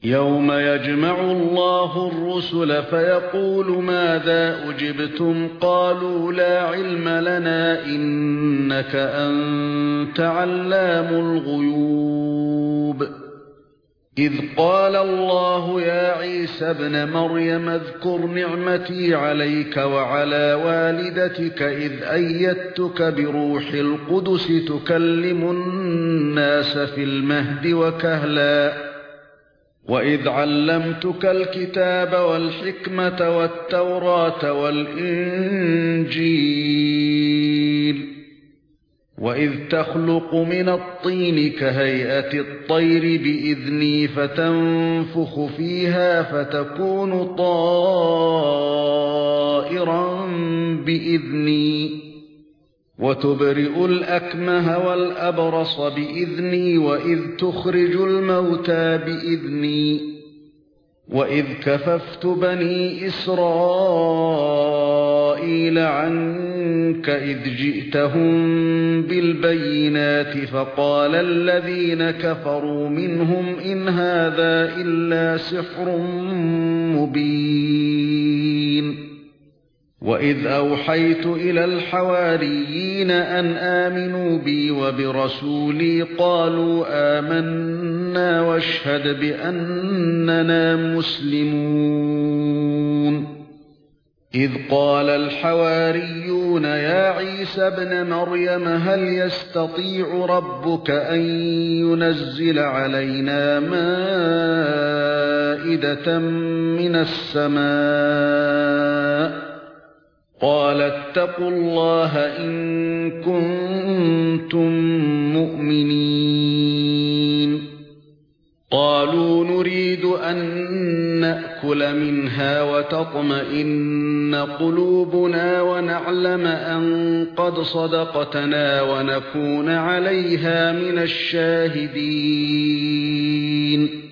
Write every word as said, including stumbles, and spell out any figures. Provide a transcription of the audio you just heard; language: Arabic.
يَوْمَ يَجْمَعُ اللَّهُ الرُّسُلَ فَيَقُولُ مَاذَا أُجِبْتُمْ قَالُوا لَا عِلْمَ لَنَا إِنَّكَ أَنْتَ عَلَّامُ الْغُيُوبِ إِذْ قَالَ اللَّهُ يَا عِيسَى ابْنَ مَرْيَمَ اذْكُرْ نِعْمَتِي عَلَيْكَ وَعَلَى وَالِدَتِكَ إِذْ أَيَّدتُّكَ بِرُوحِ الْقُدُسِ تُكَلِّمُ النَّاسَ فِي الْمَهْدِ وَكَهْلًا وَإِذْ عَلَّمْتُكَ الْكِتَابَ وَالْحِكْمَةَ وَالتَّوْرَاةَ وَالْإِنْجِيلَ وَإِذْ تَخْلُقُ مِنَ الطِّينِ كَهَيْئَةِ الطَّيْرِ بِإِذْنِي فَتَنفُخُ فِيهَا فَتَكُونُ طَائِرًا بِإِذْنِي وَتُبْرِئُ الْأَكْمَهَ وَالْأَبْرَصَ بِإِذْنِي وَإِذْ تُخْرِجُ الْمَوْتَى بِإِذْنِي وَإِذْ كَفَفْتُ بَنِي إِسْرَائِيلَ عَنكَ إِذْ جِئْتَهُم بِالْبَيِّنَاتِ فَقَالَ الَّذِينَ كَفَرُوا مِنْهُمْ إِنْ هَذَا إِلَّا سِحْرٌ مُبِينٌ وَإِذْ أَوْحَيْتُ إِلَى الْحَوَارِيِّينَ أَنْ آمِنُوا بِي وَبِرَسُولِي قَالُوا آمَنَّا وَاشْهَدْ بِأَنَّنَا مُسْلِمُونَ إِذْ قَالَ الْحَوَارِيُّونَ يَا عِيسَى ابْنَ مَرْيَمَ هَلْ يَسْتَطِيعُ رَبُّكَ أَن يُنَزِّلَ عَلَيْنَا مَائِدَةً مِنَ السَّمَاءِ قَالَ اتَّقُوا اللَّهَ إِن كُنتُم مُّؤْمِنِينَ قَالُوا نُرِيدُ أَن نَّأْكُلَ مِنْهَا وَتَطْمَئِنَّ قُلُوبُنَا وَنَعْلَمَ أَن قَدْ صَدَقْتَنَا وَنَكُونَ عَلَيْهَا مِنَ الشَّاهِدِينَ